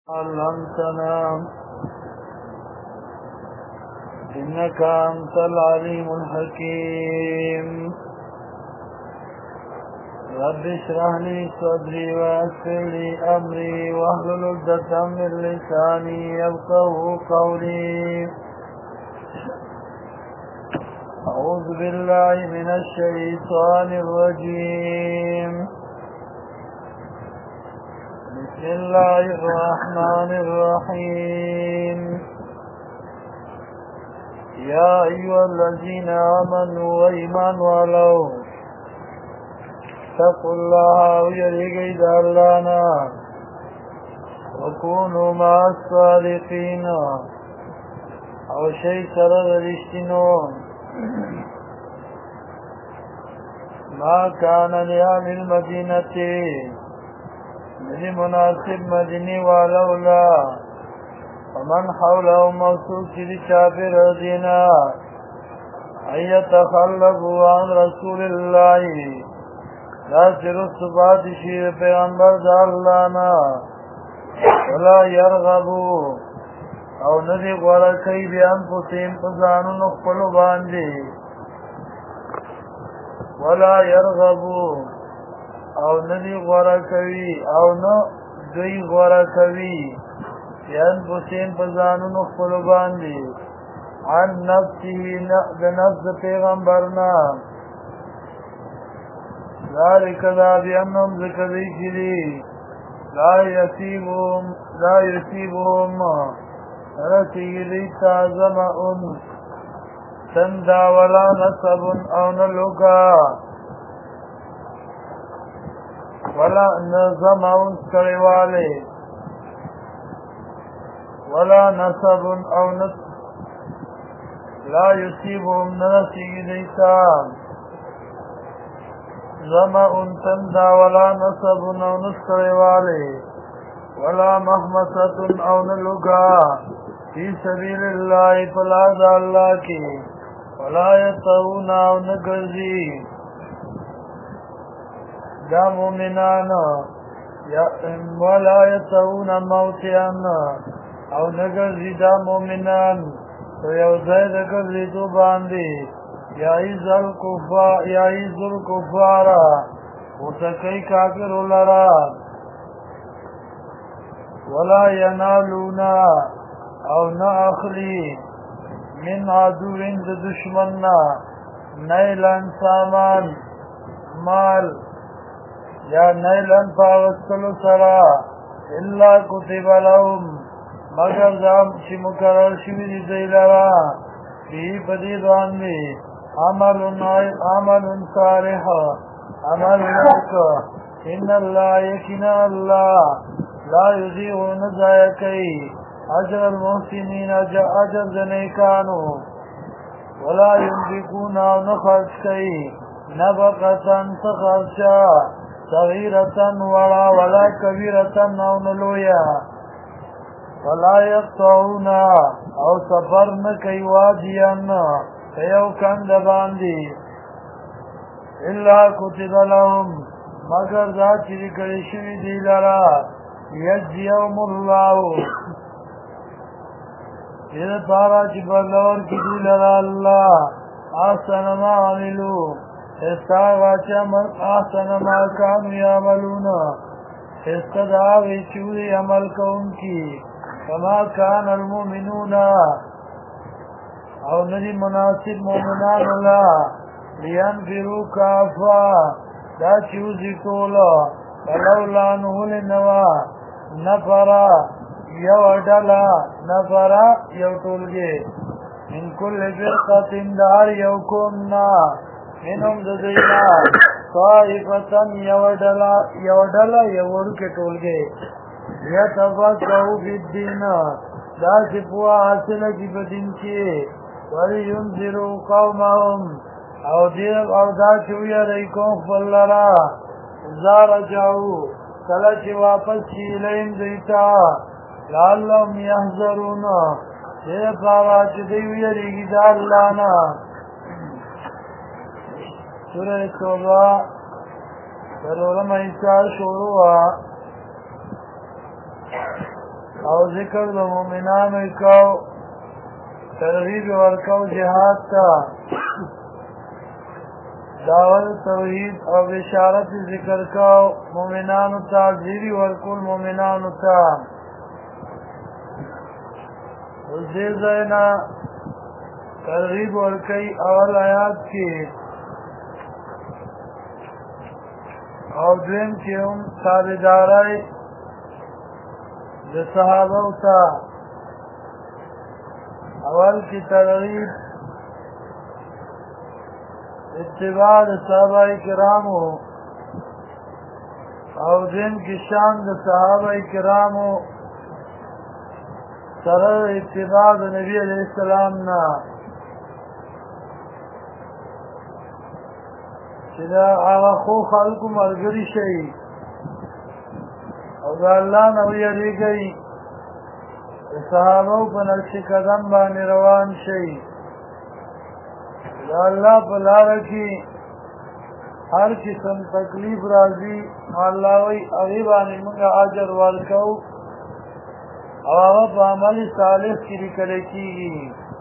علمتنا إنك أنت العليم الحكيم رب اشرح لي صدري ويسر لي أمري واحلل عقدة من لساني يفقهوا قولي أعوذ بالله من الشيطان الرجيم بسم الله الرحمن الرحيم يا أيها الذين آمنوا وإيمان ولو اتقوا الله ويرجوا دلانا وكونوا مع الصادقين أو شيء سرد رشتنون ما كان لأهل المدينة من مناسب مدني ولولا ومن حوله موصول لشافر دينا أن يتخلفوا عن رسول الله ناصر الصفات شير پیغمبر دالانا ولا يرغبوا او ندی غورا کئی بیان پسیم پزانو نخپلو باندی ولا يرغبوا او ندی غورا کوي او نو دوی غورا کوي بیان پسیم پزانو نخپلو باندی عن نفسه بنفس پیغمبرنا ذلك ذا بأنهم ذكري شدي لا يصيبهم رسيلي تازمأ تندى ولا نصب أو نلقى ولا نظمأ كريوالي ولا نصب أو نصب لا يصيبهم رسيلي تازمأ زمأ تندى ولا نصب أو نسكر والي ولا محمسة أو نلقى في سبيل الله فلا ذالاك ولا يطعون أو نقرزي دا مؤمنان ولا يطعون موتيا أو نقرزي دا مؤمنان ويوزيد قرزي تو باندي يعيز الكفار وتكي كافر لرا ولا ينالون او نأخلي من عدو دشمننا نيلا سامان مال يا نيلا فاوستلو سرا إلا كتب لهم مگر زام چی مقرر شوی دی لرا فی بدی باندی عمل صالح عمل لك إن الله يكنا الله لا يضيع نزايكي أجر المحسنين أجر ذنيكانو ولا ينفقون أو نخرجكي نفقة تخرجا صغيرة ولا كبيرة أو نلويا ولا يقطعون أو سفرن كي واديا فيو كان دباندي إلا كتب لهم مگر ذات چری شوی دی لرا یجزیهم الله اذا پارا چی بلور کی دی لرا اللہ احسن ما عملو استاغا احسن ما کانو یعملون استدعاوی چوری عمل کون کی فما كان المؤمنون او ندی مناسب مومنان اللہ لینفروا کافا دا چوزی کولا فلولا نهول نوا نفرا یو ڈلا نفرا یو طولگی من کل فرقت دار یو کمنا منهم ددینا طائفتا یو ڈلا یو ورک طولگی یتفقهوا فی الدین دا سپوا حاصل کی بدین کی وَلِيُنْذِرُوا قَوْمَهُمْ او دیر او دا چویا ریکون فلرا زارجعو کلچ واپس چیلین دیتا لعلهم یحذرون دیر پارا چی دیویا ریگی دا اللانا سورہ توبہ سرورم ایسا شروع او ذکر د مومنانو کو ترغیب ورکو جهاد تا دعوت توحید او بشارت ذکر کو مومنانو تا زیری ورکول مومنانو تا زیر زینا ترغیب ورکی اول آیات کی او دویم کی هم تابدارائی د صحابه تا اول کی ترغیب اتباع د صحابه کرامو او دین کی شان د صحابه کرامو سره اتباع د نبی علیہ السلام نا چې دا هغه خو خلکو ملګري شي او د الله نه ویریږي صحابه په نقش قدم باندې روان شي د الله په لاره کې هر قسم تکلیف راځي الله وی هغې باندې موږ اجر ورکوو او هغه په عمل صالح کې لیکل کېږي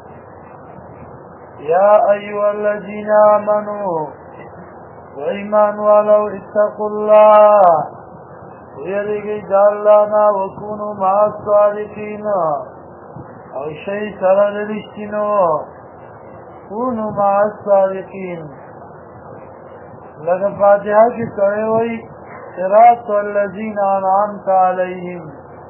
یا ایها الذین آمنوا و ایمان والو اتقوا الله ویریږئ د الله نه وکونو مع الصادقین او شئ سره د رښتینو کونو مع الصادقین لکه فاتحه کې سړی وایي صراط الذین انعمت علیهم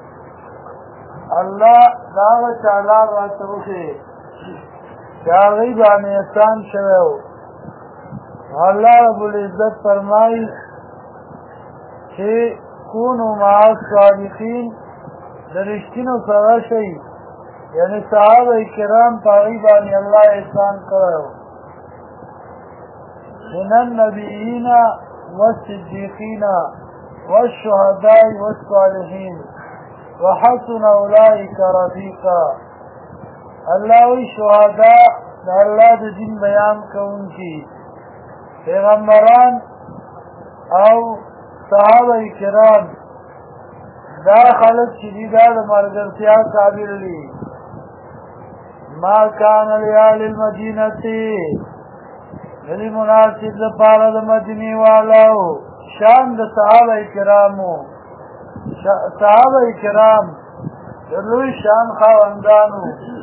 الله دا تعالی راته وښیي چې هغوی باندې احسان شوی و الله رب العزت فرمایي چې کونو مع الصادقین د رښتینو سره شئ یعنی صحابه کرام په هغوی باندې الله احسان کړی و من النبیین والصدیقین والشهداء والصالحین وحسن اولئک رفیقا الله وی شهدا د الله د دین بیان کوونکي پیغمبران او صحابه کرام دا خلق چې دي دا د ملګرتیا قابل دي ما کان لیال المدینه یعنی مناسب لپاره د مدینې والو شان د صحابه کرامو صحابه کرام د لوی شان خاوندانو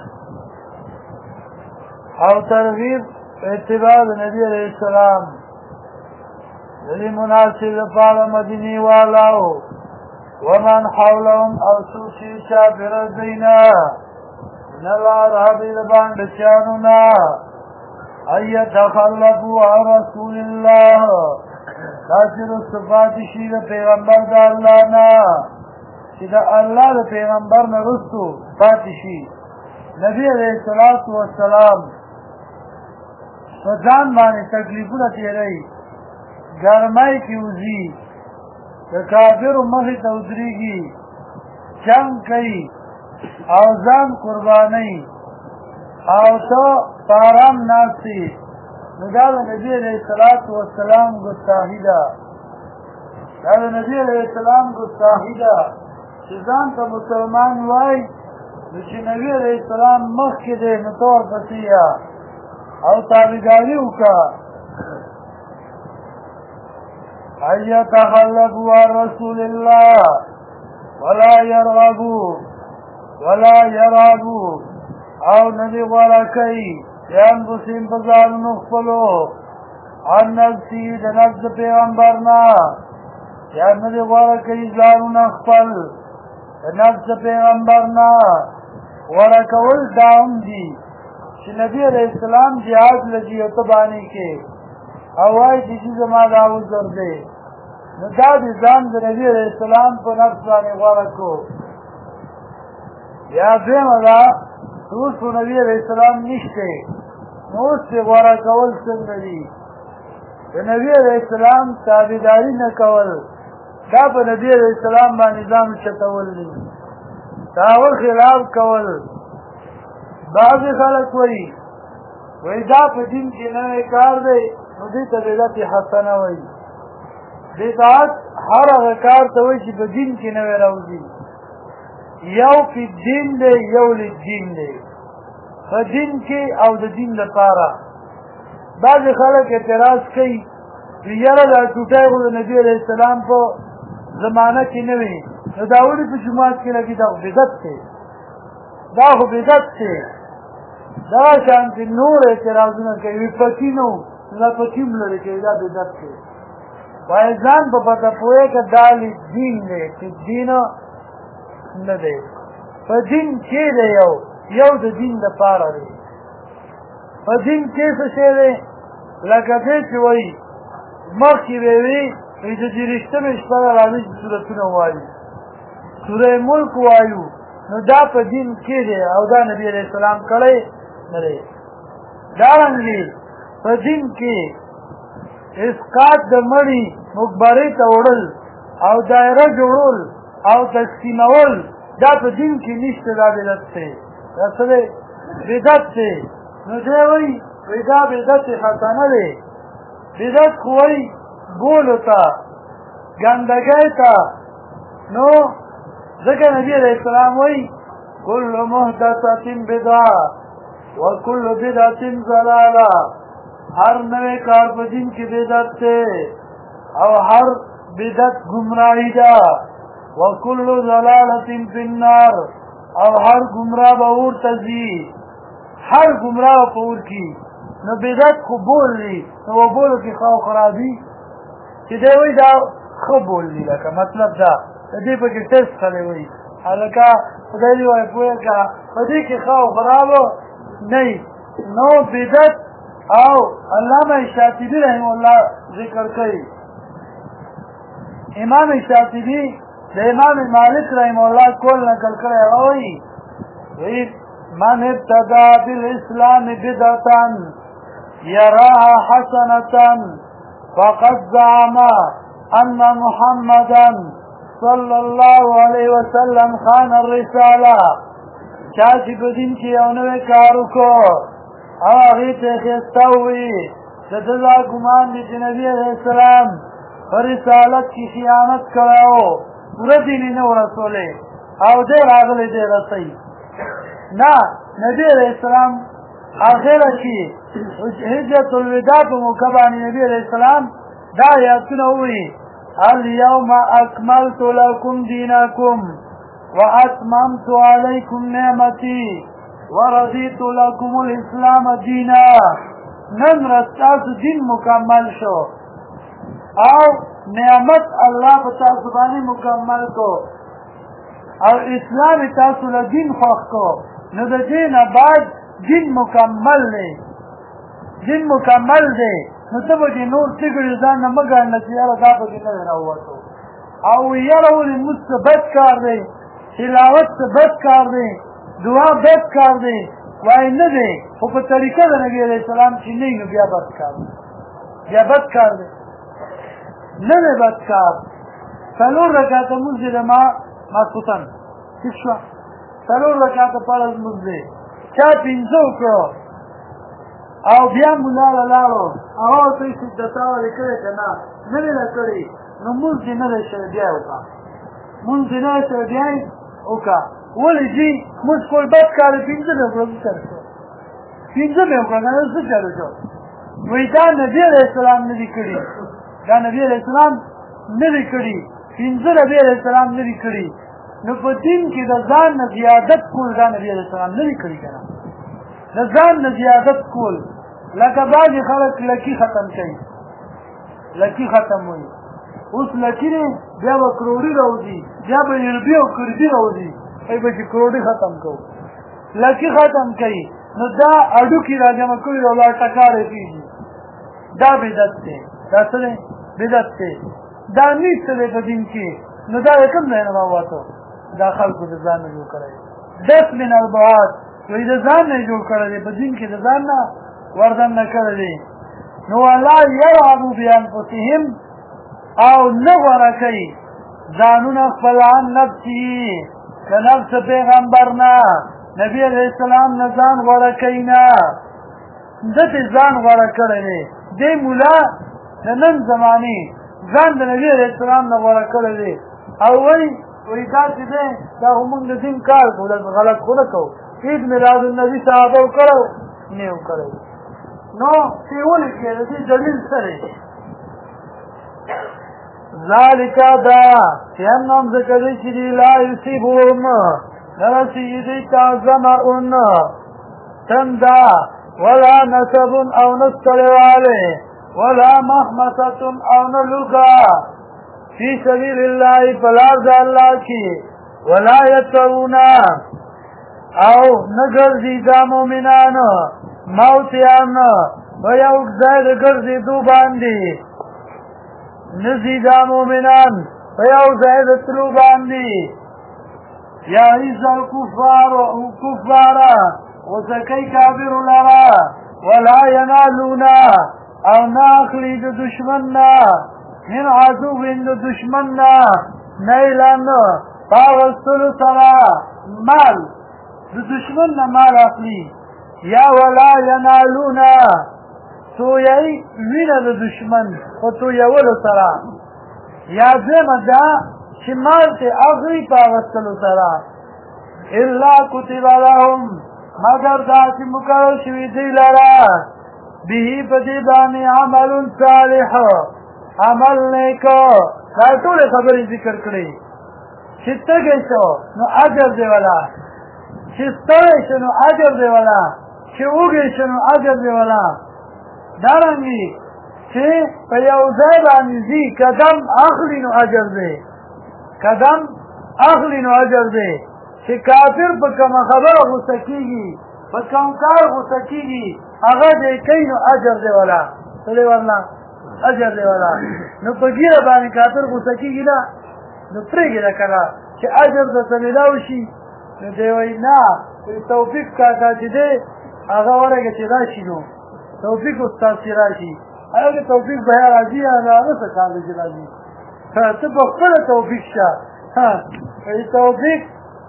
او ترغیب اتباع د نبی علیہ السلام یعنی مناسب لپاره مدینې والو ومن حولهم او سوچی چاپیر دینا نلا رهبی دبان بچانونا ایت تخلفو عن رسول اللہ ناصر الصفات شید پیغمبر دا اللہ نا چې دا اللہ دا پیغمبر نرستو پاتشی نبی علیہ السلام فزان بانی تکلیفونه تیرئی گرمائی کی وزی د کافرو مخې ته ودرېږي جنګ کوي او ځان قربانوي او ته په ارام ناست یې نو دا د نبي علیه السلام ګستاخي ده دا د نبي علیه السلام ګستاخي ده چې ځان ته مسلمان وایي نو چې نبي علیه السلام مخکې دی نو ته ورپسې یه او تابعداري وکړه أن يتخلفوا عن رسول الله ولا يرغبوا او ندی غوره کوي بأنفسهم بځانونو خپلو عن نفسي د نفس پیغمبر نه یا ندی غوره کوي ځانونه خپل د نفس پیغمبر نه غوره کول دا هم دي چې نبي علیه السلام جهاد لګي او ته باندې کې او وای چې زما دا عذر دی نو دا د ځان د نبي علیه السلام په نفس باندې غوره کو یا دویمه ده اوس په نبي علیه السلام نشته نو اوس پرې غوره کول څنګه دي د نبي علیه السلام تابعداري نه کول دا په نبي علیه السلام باندې ځان چتول دي د هغه خلاف کول بعضې خلک وایي دا په دین کې نوی کار دی نو دې ته بدعت حسنه وایي بدعت هر هغه کار ته وایي چې په دین کې نوی راوځي یو فی الدین دی یو للدین دی په دین کې او د دین لپاره بعضې خلک اعتراض کوي یاره دا ټوټی خو د نبي علیه السلام په زمانه کې نه وي نو دا ولې په جومات کې لګي دا خو بدعت دی دا خو بدعت دی دا شانتې نور اعتراضونه کوي پکې نه وو دا پکې هم لرې کوي دا بدعت دی وایي ځان په پته پوهې که دا دین دی چې دین نه دی په دین کې دی یو د دین دپاره دی په دین کې څه شی دی لکه دی چې وایي مخکې به وي د دېرشتمې شپه نه راځي چې سورتونه ووایو سوره ملک وایو نو دا په دین کې دی او دا نبي علیه السلام کړی نه دی دارنګې په دین کې اسقاط د مړي مقبرې ته وړل او دایره جوړول او تقسیمول دا په دین کې نشته دا بدعت دی دا څه دی بدعت دی نو دی وایي دا بدعت حسنه دی بدعت خو وایي بولو ته ګندګۍ ته نو ځکه نبي علیه السلام وایي کل محدثة بدعه وکل بدعة ضلاله هر نوې کار په دین کې بدعت دی او هر بدعت گمراهي ده وکل ضلالة فی النار او هر گمراه به اور ته ځي هر گمراه په اور کې نو بدعت خو بولي نو بولو کې خو خرابي چې دی وایي دا ښه بولي لکه مطلب دا د دې پکې ټیسټ خلی وایي هلکه خدای دې وایي پوهه که په دې کې ښه او خرابه نه نو بدعت او علامه شاطبي رحمه الله ذکر کوي امام شاطبي د امام مالک رحمه الله کول نقل کړی هغه وایي من ابتدع بالاسلام بدعة يراها حسنة فقد زعم ان محمدا صلى الله عليه وسلم خان الرسالة چا چې په دین کې یو نوی کار وکړو او هغې ته یې ښایسته ووایي د ده دا ګمان دی چې نبي علیه السلام په رسالت کې خیانت کړی و پوره دین یې نه و رسولی او دی راغلی دی رسوي نه نبي علیه السلام آخره کې حجة الوداع په موقع باندې نبي علیه السلام دا آیاتونه ووایي اليوم اکملت لکم دینکم واتممت علیکم نعمتي ورضیت لکم الاسلام دینا نن ستاسو دین مکمل شو او نعمت الله په تاسو باندې مکمل کو او اسلام تاسو له دین خوښ کو نو د دې نه بعد دین مکمل دی دین مکمل دی نو ته به دې نور څه ګڼې ځان نه مه ګڼله چې یاره دا پکې نه دی راووتو او یاره ولې لمونځ څه بد کار دی تلاوت څه بد کار دی دعا بد کار دی وایي نه دی خو په طریقه د نبي علیه السلام چې نه وي نو بیا بد کار دی بیا بد کار دی نه دی بد کار څلور رکعته لمونځ دی د ماسخوتن ټیک شوه څلور رکعته فرض لمونځ دی چا پنځه وکړو او بیا ملا له لاړو هغه ورته یې سجدتا ولې کړې که نه نه ویې له کړې نو لمونځ دې نه دی شوی بیا یې وکړه لمونځ دې نه دی شوی بیا یې وکړه ولې ځي لمونځ کول بد کار دی پنځه مې وکړه څه چل شو پنځه مې وکړه که نه څه چلو شو وایي دا نبي علیه السلام نه دي کړي دا نبي علیه السلام نه دي کړي پنځه نبي علیه السلام نه دي کړي نو په دین کې د ځان نه زیادت کول دا نبي علیه السلام نه دي کړي که نه د ځان نه زیادت کول لکه بعضې خلک لکي ختم کوي لکي ختم وایي اوس لکي دی بیا به کروړي راوځي بیا به یربي او کربي راوځي ای به چې کروړي ختم کوو لکي ختم کوي نو دا اډوکي راجمع کوي او لا ټکارې کېږي دا بدعت دی دا څه دی بدعت دی دا نشته دی په دین کې نو دا یې کوم ځای نه راووتو دا خلکو د ځان نه جوړ کړی دس من البعاد وایي د ځان نه یې جوړ کړی دی په دین کې د ځان نه وردن نه کړی دی نو ولا یرغبو بانفسهم او نه غوره کوي ځانونه خپل عن نفسي که نفس پیغمبر نه نبي علیه السلام نه ځان غوره کوي نه ده ته ځان غوره کړی دی دی ملا د نن زمانې ځان د نبي علیه السلام نه غوره کړی دی او وایي وایي دا چې دی دا خو مونږ د دین کار کوو غلط خو نه کوو عید میلاد النبي صحابه کړی نه یې کړی نو چې ولې کې د دې دلیل څه دی ذالک دا چې هم هم ذکر دی چې دی لا یصیبهم نه رسېږي دوی ته ظمأ تنده ولا نصب او نه ستړیوالی ولا مخمصة او نه لوږه فی سبیل الله په لار د الله کې ولا یطعون او نه ګرځي دا مؤمنان موتیان په یو ځای د ګرځېدو باندې نه ځي دا مؤمنان په یو ځای د تلو باندې یعز الکفار غصه کوي کافرو لره ولا ینالون او نه اخلي د دشمن نه من عدو د دشمن نه نیلن په اخیستلو سره مال د دشمن نه مال اخلي یا ولا ینالون تویی وینه د دشمن خو تویولو سره یا دویمه ده چې مال ته اخلي په اخیستلو سره الا کتب لهم مگر دا چې مقرر شوي دی لره به په دې باندې عمل صالح عمل نیک دا ټولې خبرې ذکر کړې چې تږی شو نو اجر دی ولا چې ستړی شو نو اجر دی ولا چې وږی شو نو اجر دی ولا دارنګې چې په یو ځای باندې ځي قدم اخلي نو اجر دی قدم اخلي نو اجر دی چې کافر په کومه خبره غوسه کېږي په کوم کار غوسه کېږي هغه دی کوي نو اجر دی ولا څه دی ورله اجر دی ولا نو په ګیره باندې کافر غوسه کېږي نه نو پرېږده که نه چې اجر درته میلاو شي نو دی وایي نه توفیق کاکا چې دی هغه ورګه چې راشي نو توفیق استاد چې راشي هغه توفیق به راځي هغه څه کار دی چې راځي ته په خپله توفیق شه توفیق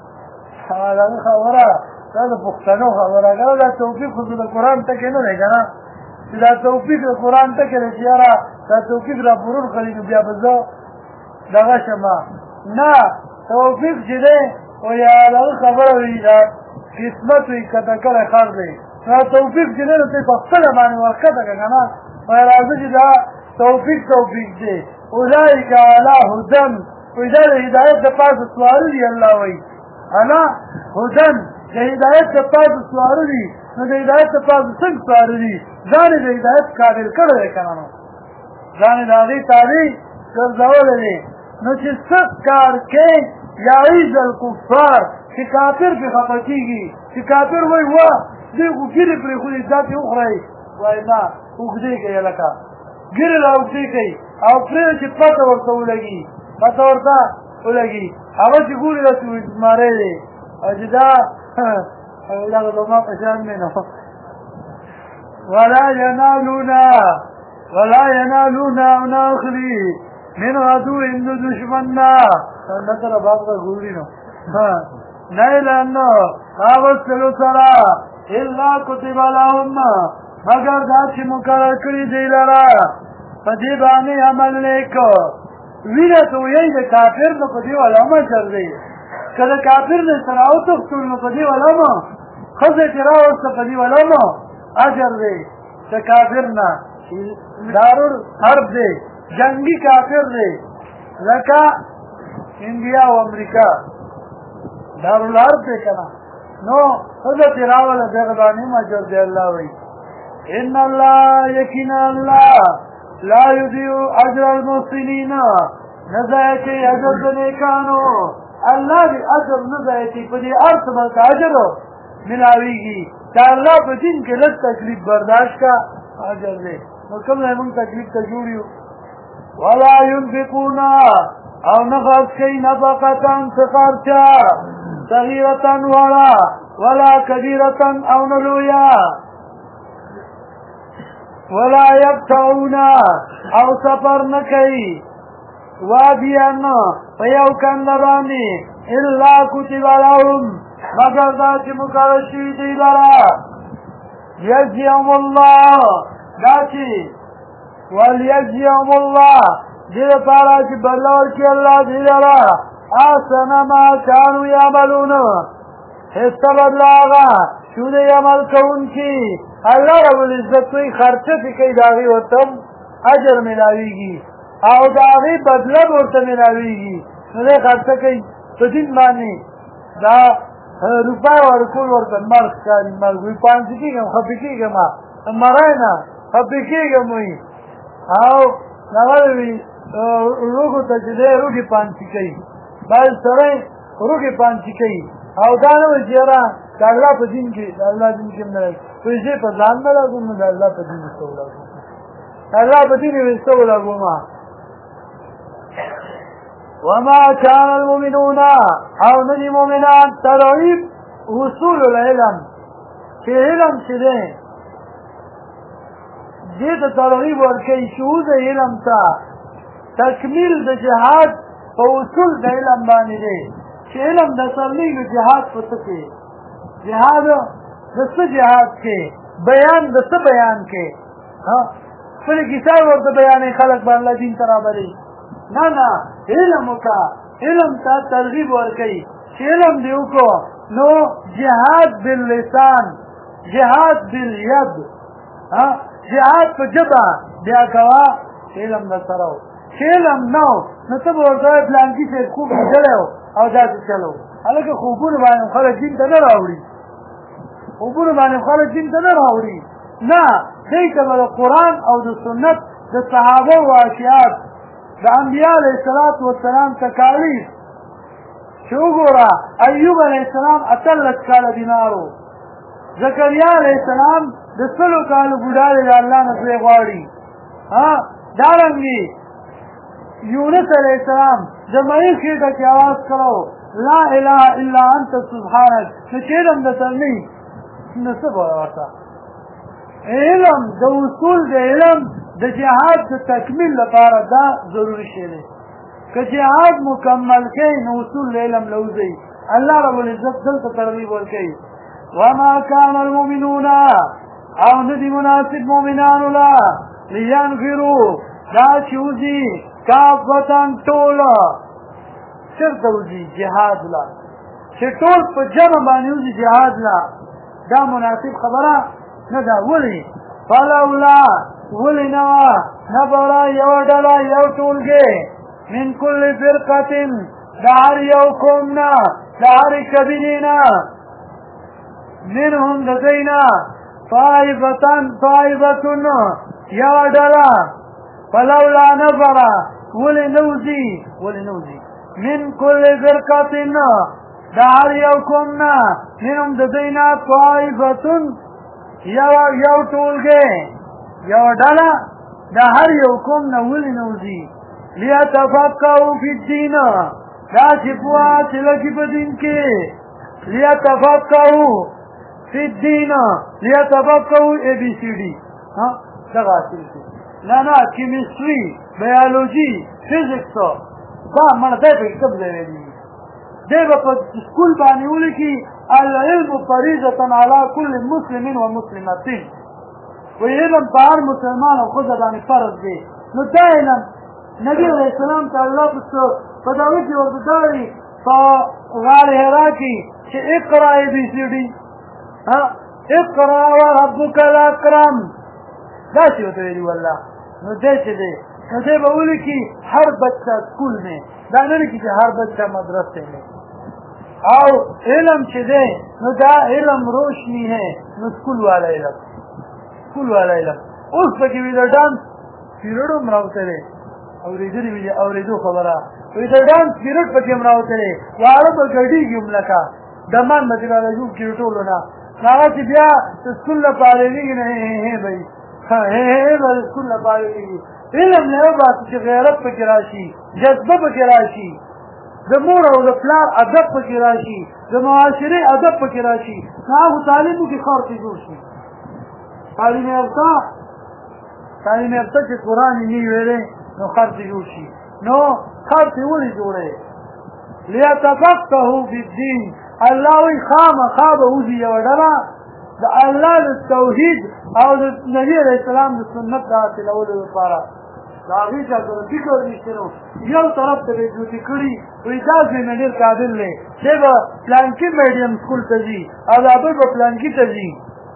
دا خبره دا د پښتنو خبره ده دا توفیق خو د قرآن ټکی نه دی که نه چې دا توفیق د قرآن ټکی دی چې یاره دا توفیق را پرور کړي نو بیا به زه دغه شمه نه توفیق چې دی او یا دغه خبره وي دا قسمت وي کته کله خر دی دا توفیق چې دی نو ته په خپله باندې ورکته که که نه وایي راځه چې دا توفیق دی اولئک علی هدن وایي دا د هدایت دپاسه سواره دي الله وایي انا هدن د هدایت دپاسه سواره دي نو د هدایت دپاسه څنګه سواره دي ځان یې د هدایت قابل کړی دی که نه نو ځان یې د هغې تابع ګرځولی دی نو چې څه کار کې یعیز الکفار چې کافر پرې خفه کېږي چې کافر وایي وا دوی خو ګیرې پرېښودې دا پرې وخورئ وایي نه اوږدې کوي هلکه ګیرې را اوږدې کوي او پرېږده چې پته ورته ولګي پته ورته ولګي هغه چې ګوري داسې زمری دی او چې دا دغه زما په شان دی نو ولا ینالون او نه اخلي من عدو د دشمن نه نه سره باب ته ګوري نو نیلا نو اغوستلو سره الا کتب لهم مگر دا چې مقرر کړي دی لره په دې باندې عمل نیک وینه ته ویل د کافر نو په دې والا ما چر دی کله کافر نه سره او تختول نو په دې والا ما خزه چې راوسته په دې والا ما اجر دی د کافر نه دارور حرب دی جنگی کافر دی لکه انډیا او امریکا دارالحرب دی که نه نو خزه چې راوله دغه باندې ما اجر دی الله وایي ان الله یقینا الله لا یضیع اجر المحسنین نه ضایع کوي اجر د نیکانو الله دې اجر نه ضایع کوي په دې هر څه باندې اجر ملاویږي چې الله په دین کې لږ تکلیف برداشت کا اجر دی نو کوم ځای مونږ تکلیف ته جوړ یو ولا ينفقون او نه خرڅ کوي نفقة څه خرچه صغیرة وړه ولا کبیرة او نه لویه ولا یقطعون او سفر نه کوي وادیان په یو کنده باندې الا کتب لهم مگر دا چې مقرر شوي دی لره یجزیهم الله دا چې ولیجزیهم الله دې لپاره چې بدله ورکړي الله دې لره احسن ما كانوا يعملون حصہ بدلا آغا شود عمل کون کی اللہ رب العزت کوئی خرچه پی کئی داغی ورطم اجر ملاویگی او داغی بدلب ورطم ملاویگی نده خرچه کئی پدین مانی دا روپای ورکول ورطم مرخ کاری مرخ وی پانچکی گم خفکی گم مرائنا خفکی گم وی او نغلوی روگو تجده روگی پانچی کئی باید سرائی روگی پانچی کئی او دانو جیرا دا اللہ پا دین کی دا اللہ دین کی مدرک پیسے پا زان میں لگو دا اللہ پا دین استو لگو دا اللہ پا دین استو لگو ما وما كان المؤمنون او ندی مومنان ترغیب حصول العلم کہ علم شدیں دیتا ترغیب ورکی شهود علم تا تکمیل دا جہاد پا حصول دا علم بانی دے چې علم د سرلیږي جهاد په څه کې جهاد د څه جهاد کې بیان د څه بیان کې خپل کیسه ورته بیانې خلک به الله دین ته رابري نه نه علم وکړه علم ته ترغیب ورکوي چې علم دې وکړو نو جهاد باللسان جهاد بالید جهاد په ژبه بیا کوه علم د سره چې علم نه نو ته به ورته وایې پلانکي صاحب خوب لیدلی و او داسې چلو هلکه خوبونه باندې خلک دین ته نه راوړي خوبونه باندې خلک دین ته نه راوړي نه دې ته به د قرآن او د سنت د صحابه واقعات د انبیا علیه الصلاة والسلام تکالیف چې وګوره ایوب علیه السلام 18 کاله بیمارو زکریا علیه السلام د 100 کالو بوډا دی د الله نه څه غواړي دارنګې یونس علیہ السلام جمعی خیٹا کی آواز کرو لا الہ الا انت سبحانک نچیدم دا سلمی نصب ہوتا علم دا اصول دا علم دا جہاد دا تکمیل لپارا دا ضروری شیلے کہ جہاد مکمل کئی نو اصول دا علم لوزی اللہ رب العزت دلتا ترغیب ورکی وما کان المؤمنون او ندی مناسب مومنان لا لینفرو دا چوزی کافتن ټوله چرته وځي جهاد لا چې ټول په جمع باندې وځي جهاد لا دا مناسب خبره نه ده ولې فلولا ولې نه نفر یو ډله یو ټولګې من کل فرقة د هر یو قوم نه د هر قبیلې نه منهم د دوی نه طائفتن یو ډله فلولا نفر ولنوزي من كل فرقة دا هر یو قوم نه منهم د دوی نه طائفتن یو ټولګې یو ډله دا هر یو قوم نه ولنوزي لیتفقهوا فی الدین دا چې پوهه چې لګي په دین کې لیتفقهوا فی الدین لیتفقهوا ABCD دغه حاصل شي نه کیمستری بیولوژي فزیکس دا مړه دی په کتاب دی ویلي دی به په سکول باندې ولیکي العلم فریضة علی کل مسلم و مسلمة وی علم په هر مسلمان او ښځه باندې فرض دی نو دا علم نبی علیه السلام ته الله په دعوه کې ورته دایي په غار حرا کې چې اقرا ABCD اقرا وربک الاکرم داسې ورته ویلي والله نو دی چې دی نو دی به ولیکي هر بچہ اسکول میں دا نه لیکي چې هر بچہ مدرسے میں او علم چې دی نو دا علم روشنی ہے نو اسکول والا علم اوس پکې وي د ډانس پیریډ هم راوتلی اورېدلي وي اورېدو خبره وي د ډانس پیریډ پکې هم راوتلی واړه به ګډېږي هم لکه دمان به ترې راجوب کړي ټولو نه هغه چې بیا اسکول نه پارېږي نه به وي به اسکول نه پارېږي علم نه وباسي چې غیرت پکې راشي جذبه پکې راشي د مور او د پلار ادب پکې راشي د معاشرې ادب پکې راشي نو هغه تعلیمو کې خرڅ جوړ شي تعلیم یافته چې قرآن یې نه ویلې نو خرڅ جوړ شي نو خرڅ یې ولې جوړی لیتفقهوا فی الدین الله وایي خامخا به وځي یوه ډله د الله د توحید او د نبي علیه السلام د سنت د حاصلولو لپاره د هغې چا سره فکر نشته نو یو طرف ته به یې ډیوټي کړي وایي دا ځای نه ډېر قابل دی دی به پلانکي میډیم سکول ته ځي او دا بل به پلانکي ته ځي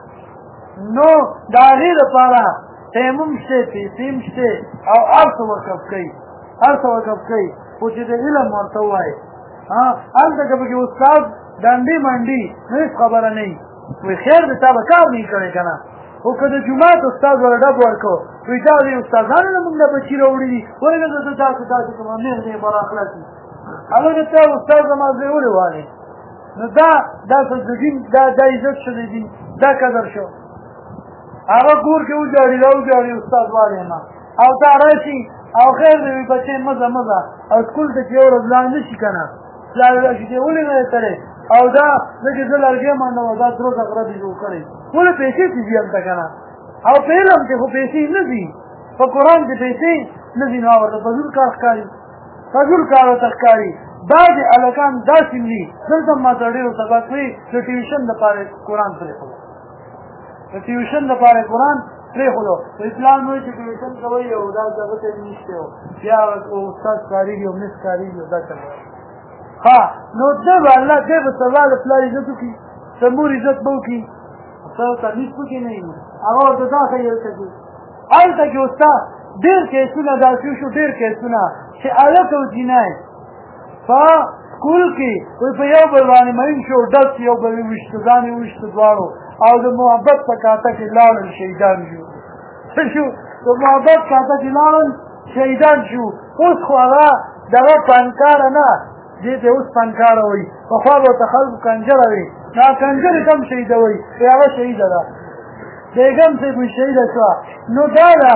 نو د هغې دپاره تیمم شته پیسې هم شته او هر څه وقف کوي هر څه وقف کوي خو چې د علم ورته ووایي هلته که پکې استاد ډنډې منډي نو هېڅ خبره نه وي وایي خیر دی تا به کار نه وي کړی که نه خو که د جومات استاد ور ډب ورکړو وایي دا دې استادانو نه موږ نه بچي راوړي دي ولې نه زه داسې داسې کوم امیر دی براخلاصي هلکه ته استاد زما زوی ولې وانې نو دا د دین دا عزت شو د دین دا قدر شو هغه کور کې وجاړي دا وجاړي استاد وانې ما او دا راشي او خیر دی وایي بچې مزه مزه او سکول ته چې یو ورځ لاړ نه شي که نه لاړ راشي چې ولې نه یې کړی او دا لکه زه لرګی منډم دا درو غره دې جوړ کړی ولې پیسې چې ځي هلته که نه او په علم کې خو پیسې نه ځي په قرآن کې پیسې نه ځي نو ورته فضول کار ښکاري فضول کار ورته ښکاري بعضې هلکان داسې دي دلته ما ته ډېرو سبق وایي د ټیوشن دپاره قرآن پرېښودو د ټیوشن دپاره قرآن پرېښودو وایي پلان وایي چې ټیوشن کوئ او دا دغه ته یې نشته و بیا استاد کارېږي او مس کارېږي او دا چل ها نو دی به الله دی به سبا د پلار عزت وکړي د مور عزت به وکړي تمیز پکې نه وي هغه ورته دا ښایي هلته کې هلته کې استاد ډېر کیسونه داسې وشو ډېر کیسونه چې هلک او جینۍ په سکول کې وایي په یو بل باندې مین شو ډس یو بل یې ویشته ځان یې ویشته دواړو او د محبت په کاته کې لاړل شهیدان شو څه شو د محبت کاته کې لاړل شهیدان شو اوس خو هغه دغه فنکاره نه دې ته اوس فنکاره وایي پخوا به ورته خلکو کنجره وي دا کنجرې کم شهیده وایي هغه شهیده ده بیګم صاحب شهیده شوه نو دا ده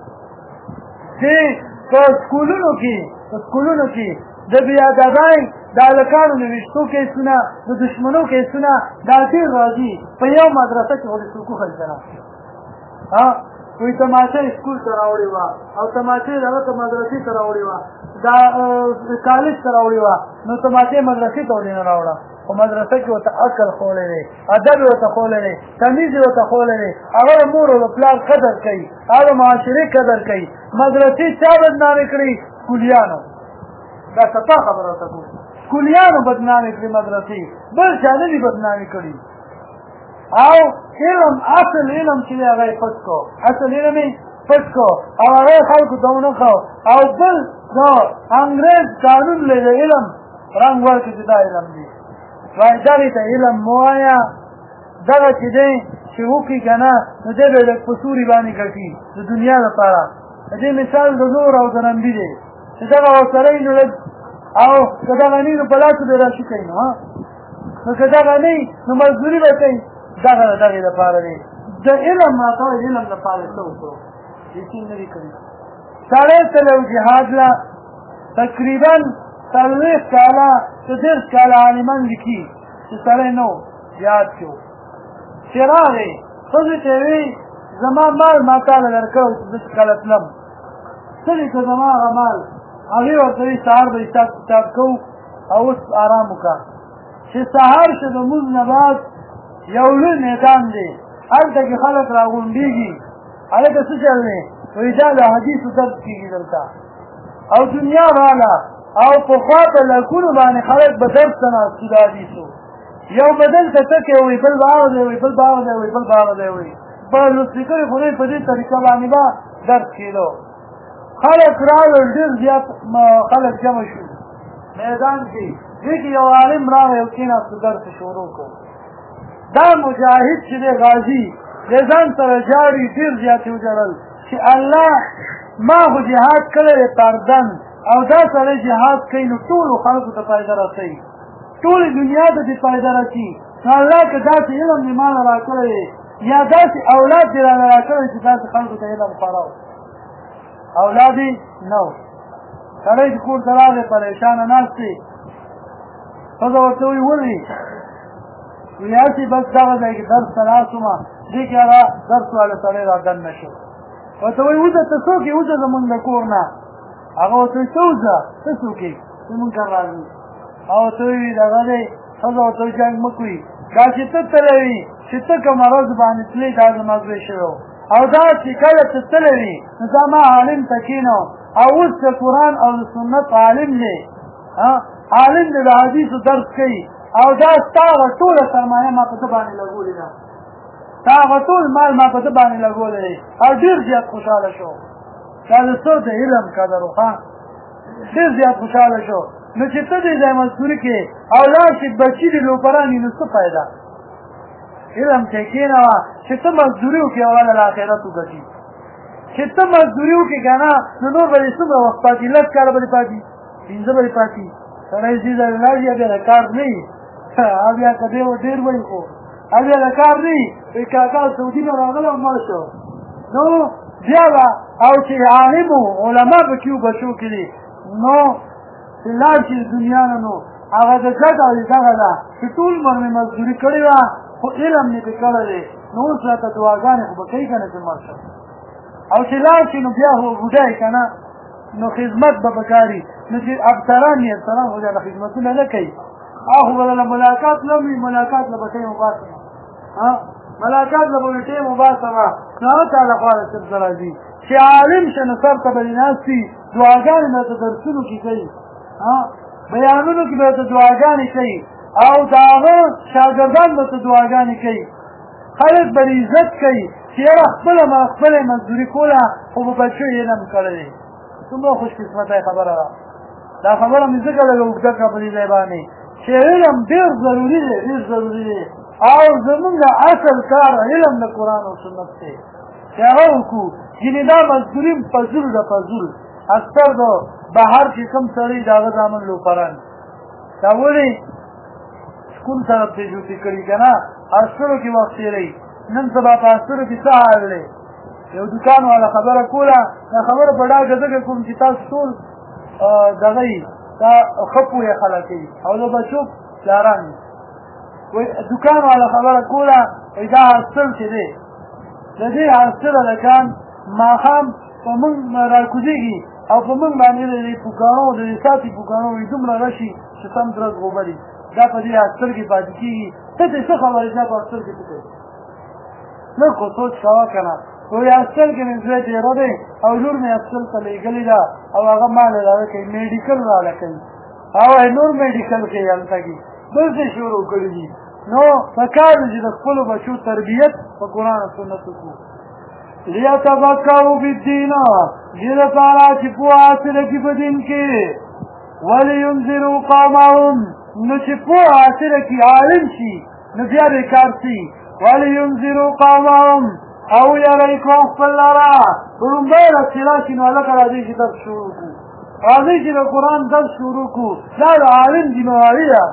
چې په سکولونو کې د بېادبۍ د هلکانو د ویشتو کیسونه د دشمنو کیسونه دا ډېر راځي په یو مدرسه کې خو د سکوخل که نه وایي تماشه یې سکول ته راوړې وه او تماشه یې دغه ته مدرسې ته راوړې وه دا کالج ته راوړې وه نو تماشه یې مدرسې ته ولې نه راوړه خو مدرسه کې ورته عقل ښوولی دی ادب یې ورته ښوولی دی تمیز یې ورته ښوولی دی هغه د مور او د پلار قدر کوي هغه د معاشرې قدر کوي مدرسې چا بدنامې کړي سکولیانو دا صفا خبره ورته کوم سکولیانو بدنامې کړي مدرسې بل چا نه دي بدنامې کړي او علم اصل علم چې دی هغه یې پټ کړو اصل علم یې پټ کړو او هغه یې خلکو ته ونه ښو او بل د انګرېز قانون دی د علم رنګ ورکړي چې دا علم دی وایي دغې ته علم مه وایه دغه چې دی چې وکړي که نه نو دی به لږ په سوري باندې ګټي د دنیا لپاره د دې مثال د زور او د رنبي دی چې دغه حوصله وي نو لږ او که دغه نه وي نو په لاسو به راشي کوي نو که دغه نه وي نو مزدوري به کوي دغه د دغې لپاره دی د علم راته وایي د علم لپاره څه وکړو هېڅ نه دي کړي سړی تللی و جهاد له تقریبا 40 کاله که 30 کاله عالمان لیکي چې سړی نه و جهاد کې و چې راغې ښځې ته یې وایي زما مال ما تاله درکړی چې زه چې کله تلم څه دی که زما هغه مال هغې ورته وایي سهار به حساب کتاب کوو او اوس ارام وکړه چې سهار شه د لمونځ نه بعد یو لوی میدان دی هلته کې خلک راغونډېږي هلته څه چل دی وایي دا د حدیثو درس کېږي دلته او دنیا راله او پخوا په لکونو باندې خلک به درس ته ناستي د حدیثو یو به دلته ټکې وایي بل به هغه دی وایي بل به هغه دی وایي بل به هغه دی وایي په لوسپیکرې خدای په دې طریقه باندې به درس کېدو خلک راغلل ډېر زیات خلک جمع شو میدان کې دې کې یو عالم راغی او کېناستو درس شروع کړو دا مجاهد چې دی غازي د ځان سره جاړي ډېر زیات یې وجړل چې الله ما خو جهاد کړی دی پردن او دا سړی جهاد کوي نو ټولو خلکو ته فایده رسوي ټولې دنیا ته دې فایده رسي نو الله که داسې علم دې ماله راکړی دی یا داسې اولاد دې راله راکړی چې داسې خلکو ته علم خپراو اولاد یې نه و سړی چې کور ته راغی پریشانه ناست دی ښځه ورته وایي ولې وایي هسې بس دغه ځای کې درس ته ناست ومه دې کې هغه درس والا سړی را دننه شو ورته وایي وځه ته څوک یې وځه زمونږ د کور نه هغه ورته وایي ته وځه ته څوک یې زمونږ کار راځي هغه ورته وایي دغه دی ښځه ورته وایي جنګ مه کوي دا چې ته تللی وي چې ته کومه ورځ باندې تلې دا زما زوی شوی و او دا چې کله چې تللی وي نو دا ما عالم ته کېنو او اوس د قرآن او د سنت عالم دی عالم دی د حدیثو درس کوي او دا ستا هغه ټوله سرمایه ما په ده باندې لګولې ده ستا هغه ټول مال ما په ده باندې لګولی دی او ډېر زیات خوشحاله شو دا د څه د علم قدر و ډېر زیات خوشحاله شو نو چې ته دې ځای مزدوري کې او لاړ شي بچي دې لوپران وي نو څه فایده علم ته کېنوه چې ته مزدوري وکړې اوله د آخرت وګټي چې ته مزدوري وکړې که نه نو نور به دې څومره وخت پاتې لس کاله به دې پاتې پنځه به دې پاتې سړی دې ځای لاړ بیا د کار نه وي بیا که ډېر وایي خو بیا د کار نه وي کاکا سعودي نه راغلی او مړ شو نو بیا به او چې عالم و علما به کې بچو کې دي نو چې لاړ شي دنیا نه نو هغه د ګډ او دغه ده چې ټول عمر مې مزدوري کړې وه خو علم مې پې کړی دی نو اوس راته دعاګانې خو به کوي که نه چې مړ شم او چې لاړ شي نو بیا خو بوډی که نه نو خدمت به پکاري نو چې افسران یې افسران خو دا خدمتونه نه کوي خو به له ملاقات نه وي ملاقات له به ټیم وباسمه ملاقات له به ټیم وباسمه نو هغه تا له خوا د صرف راځي چې عالم شه نو سر ته به دې ناست وي دعاګانې به ته درسونو کې کوي بیانونو کې به ته دعاګانې کوي او د هغه شاګردان به ته دعاګانې کوي خلک به عزت کوي چې یاره خپله ما خپله مزدوري کوله خو به بچو یې علم کړی دی څومره خوش قسمتی خبره ده دا خبره مې ځکه لږه اوږده کړه په دې ځای باندې چې علم ډېر ضروري دی ډېر ضروري دی او زمونږ اصل کار علم د قرآن او سنت دی چې هغه وکړو ځینې دا مزدوري فضول ده فضول اکثر د بهر چې کوم سړی د هغه زامن لوپران دا ولې کوم طرف ته جوتې کړي که نه عسکرو کې وخت تېروي نن سبا په عسکرو کې څه حال دی یو دوکان والا خبره کوله دا خبره په ډاګه ځکه کوم چې تاسو ټول دغه یي دا ښه پوهې خلک کوي او د بچو پلاران وایي دوکان والا خبره کوله وایي دا عسکر چې دی د دې عسکر هلکان ماښام په موږ راکوزېږي او په موږ باندې د دې پوکاڼو د دې ساتي پوکاڼو وایي دومره راشي چې سم درز غوبري دا په دې عسکر کې پاتې کېږي ته دې څه خبرې دا په عسکر کې څه کوي نه خو سوچ کوه که نه وایي عسکر کې مې زړه ډېره دی او لور مې عسکر ته لېږلې ده او هغه ما له دغه کوي میډیکل راله کوي او نور میډیکل کوي هلته کې بل څه شروع کړي دي نو پکار دی چې د خپلو بچو تربیت په قرآن او سنت وکړو لیتفکروا فی الدین دې دپاره چې پوهه حاصله کړي په دین کې ولینذروا قومهم نو چې پوهه حاصله کړي عالم شي نو بیا به کار شي ولینذروا قومهم او یارئ قوم خپل لره په لومړی ورځ چې راشي نو هلکه راځئ چې درس شروع کړو راځئ چې د قرآن درس شروع کړو دا د عالم ذمهواري ده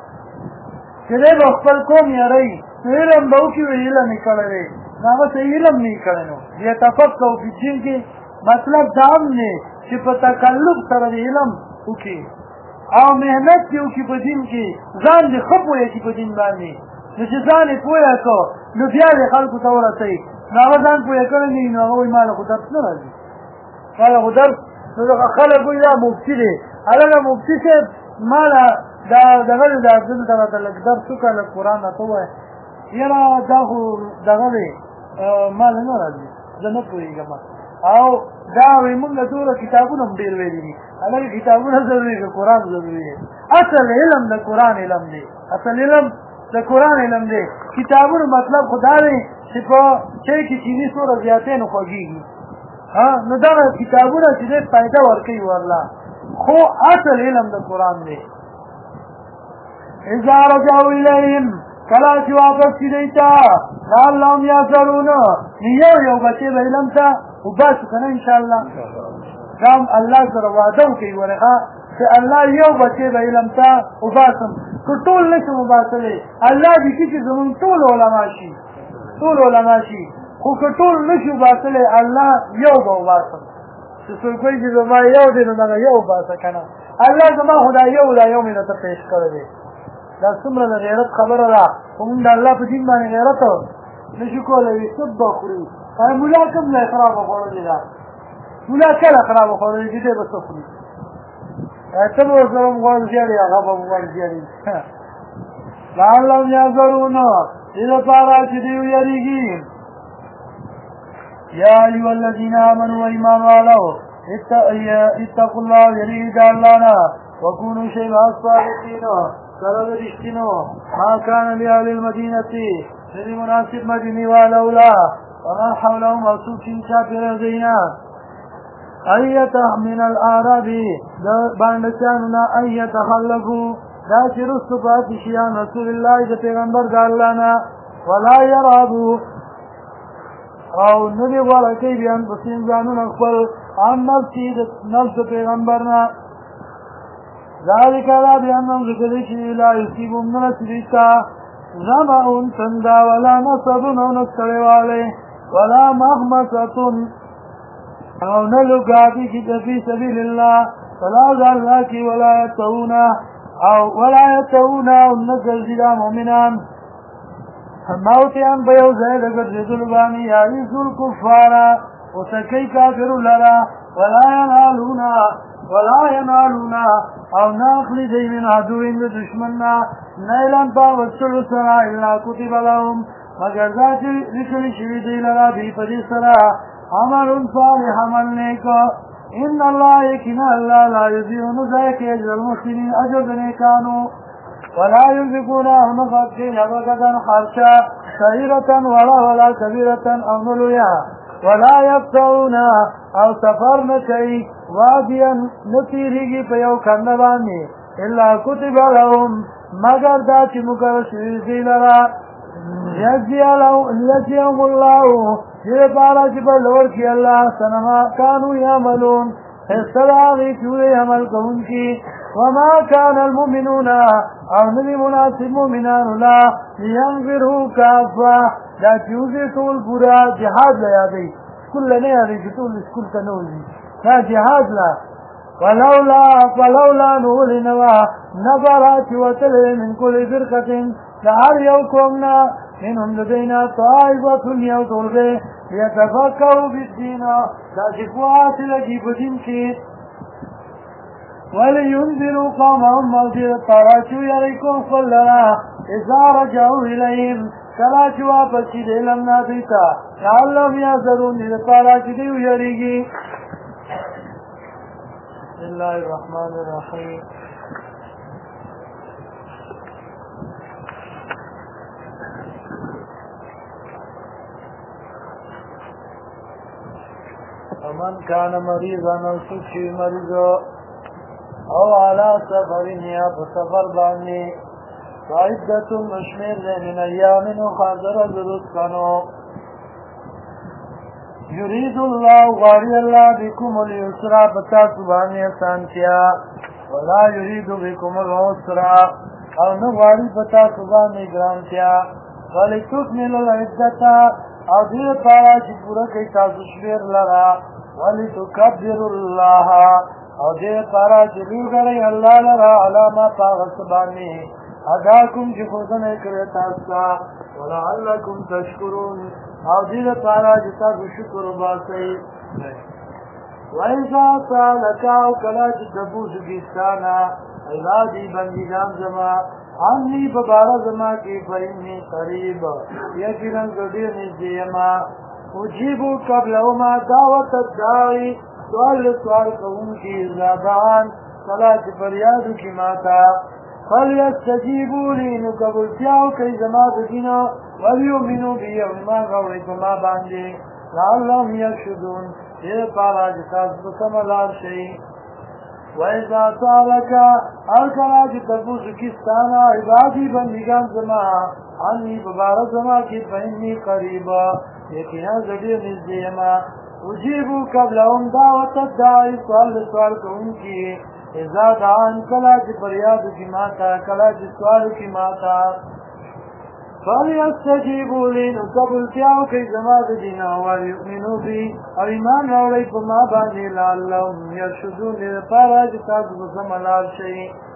چې دی به خپل قوم یارئ نو علم به وکړي وایي علم یې کړی دی نو هغه ته علم نه یې کړی نو یتفکروا فی الدین کې مطلب دا هم دی چې په تکلف سره د علم وکړي او محنت دې وکړي په دین کې ځان دې ښه پوهه کړي په دین باندې نو چې ځان یې پوهه کړو نو بیا دې خلکو ته ورسوي نو هغه ځان پوهه کړی نه وي نو هغه وایي ما له خو درس نه راځي ما له خو درس نو دغه خلک وایي دا مفتي دی هلکه مفتي صاحب ما له دا دغه دی دا دلته راته لږ درس وکړه لږ قرآن راته ووایه یاره دا خو دغه دی ما له نه راځي زه نه پوهېږم او دا وایي مونږ دومره کتابونه هم ډېر ویلي دي هلکه کتابونه ضروري که قرآن ضروري دی اصل علم د قرآن علم دی اصل علم د قرآن علم دی کتابونو مطلب خو دا دی چې په چای کې چیني څومره زیاتې نو خوږېږي نو دغه کتابونه چې دی فایده ورکوي ورله خو اصل علم د قرآن دی اذا رجعوا الیهم کله چې واپس شي دوی ته لعلهم یحذرون نو یو بچی به علم ته وباسو که نه انشاءالله دا هم الله سره وعده وکړي ورخه چې الله یو بچی به علم ته وباسم که ټول نه شم وباسلی الله دې کړي چې زمونږ ټول علما شي خو که ټول نه شي وباسلی الله یو به وباسم چې څوک وایي چې زما یو دی نو دغه یو وباسه که نه الله زما خو دا یو مې درته پېښ کړی دی دا څومره د غیرت خبره ده خو موږ د الله په دین باندې غیرت نه شو کولی سود به خوري ملا کوم ځای خرابه خوړلې ده ملا کله خرابه خوړلې چې دی به څه خوري ته به ورسره غواړ زیړې هغه به غواړ زیړې لعلهم یحذرون دې دپاره چې دوی ویرېږي یا ایها الذین آمنوا ایمان والو اتقوا الله یریږئ د الله نه وکونوا مع الصادقین سره د رښتینو ما کان لأهل المدینة ندی مناسب مدینې والو له ومن حولهم او څوک چې چاپېره دینا ایته من الاعراب د باندچانو نه ایته خلفو دا چې رستو پاتې شیان رسول الله د پیغمبر د الله نه ولا یرابو او ندی غواړه کوي بیان پسین ځانونه خپل عن نفس پیغمبر نه ذلك لا بأنهم ذكر شيء لا يصيبهم من رسلتا ظمأ تندا ولا نصب نسكر عليه ولا مخمسة أو نلقاتي في سبيل الله فلا ذلك ولا يتونا أو نزل جدا مؤمنان موتيان بيو زيد قرد ذلباني يعيز الكفارة وسكي كافر لرا ولا ينالونا او ناخلی دی من عدوین د دشمننا نیلان پا وصل سرا الا کتب لهم مگر ذاتی رکلی شوی دی لرا بی پدی سرا عمل صالح عمل نیکو ان اللہ یکن اللہ لا یزیون ذیک اجر المحسنین اجر نیکانو ولا ينفقون نفقين ابدا خرشا صغيرة ولا كبيرة او نلويا ولا يبتعون او سفر نكي واديا نتيريگي پيو كندباني الا كتب لهم مگر دات مقرش ويزي لرا يجزيهم الله جير پارا جبر لور کی اللہ سنما كانوا يعملون استدعاغي كوري عمل كون کی وما كان المؤمنون او نبي مناسب مؤمنان لا لينفروا كافة دا چوزي طول پورا جهاد ليادي كل نيادي جتول اسكول تنوزي لا جهاد لا فلولا نول نوا نظرات وتل من كل فرقة لعل يوكمنا منهم لدينا طائفة يوتولغي ليتفكروا بالدين دا شكوات لجيب دينكي ولينذروا قومهم مغفرة طراتوا يريكم صلنا إذا رجعوا إليهم كلا واپس چې د علم نه دیتا لعلهم یحذرون دې لپاره چې دوی ویریږي بسم الله الرحمن الرحیم ومن كان مريضا او سوچي مريض او على سفر یا په سفر باندې وعدة مشمر من أيام وخاضر ذرسكنو يريد الله غاري الله بكم اليسرى فتاسباني سانتيا ولا يريد بكم العسرى او نغاري فتاسباني گرانتيا ولتكملوا العدة او دیر پارا چی پورا کئی تاسو شویر لرا ولتكبروا الله او دیر پارا چی لوگرئی اللہ لرا علاما پاغسبانی اداکم چې خودنه کړی تاسو ولعلکم تشکرون او دې لپاره چې تاسو شکر وباسئ وایذا سالک او کلا چې تبوز کیستانا عبادی بندگان زما انی ببارا زما کې فینی قریب یقینا ګډیر نږدې ما اجیبو قبلهما دعوت الداعی سوال کوم کې زبان کلا چې فریادو کې ماتا فَلْيَسْتَجِيبُوا لِي نُقَبُلْتِيَاو كَيْ زَمَا دِنَا وَلْيُؤْمِنُوا بِي وَمَا غَوْرِكُ مَا بَانْدِي لَعَلَّهُمْ يَرْشُدُونَ دې پارا چې تاسو کوم لار شي وَإِذَا سَأَلَكَ الْكَلَا چې تاسو کیستانا عبادي بندگان زما انی ببارا زما کې فإني قریب یقینا زړه نږدې ما اجیبو قبلهم دعوت الداعی سوال کوونکی اذا دعان کلا چی پریاد کی ماتا کلا چی سوال کی ماتا فَلْيَسْتَجِيبُوا لِي نُقَبُلْتِيَاو کئی زماد دینا وَلْيُؤْمِنُوا بِي او ایمان راوڑی پا ما باندی لَعَلَّهُمْ يَرْشُدُونَ لپارا چی تاسو بسم لار شئی